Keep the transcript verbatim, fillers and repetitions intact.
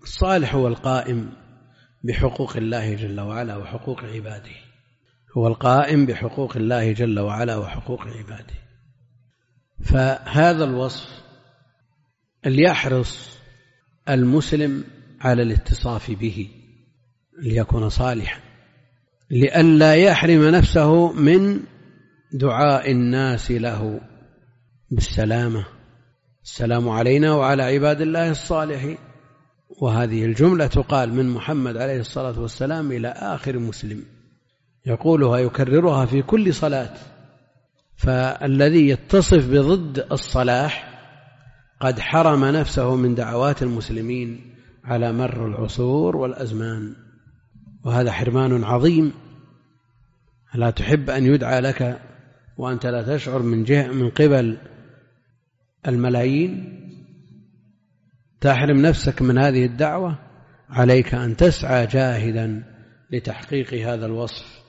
الصالح هو القائم بحقوق الله جل وعلا وحقوق عباده، هو القائم بحقوق الله جل وعلا وحقوق عباده. فهذا الوصف ليحرص المسلم على الاتصاف به ليكون صالحا، لئلا يحرم نفسه من دعاء الناس له بالسلامة، السلام علينا وعلى عباد الله الصالحين. وهذه الجملة تقال من محمد عليه الصلاة والسلام إلى آخر مسلم، يقولها يكررها في كل صلاة. فالذي يتصف بضد الصلاح قد حرم نفسه من دعوات المسلمين على مر العصور والأزمان، وهذا حرمان عظيم. لا تحب أن يدعى لك وأنت لا تشعر من جهة من قبل الملايين، تحرم نفسك من هذه الدعوة. عليك أن تسعى جاهدا لتحقيق هذا الوصف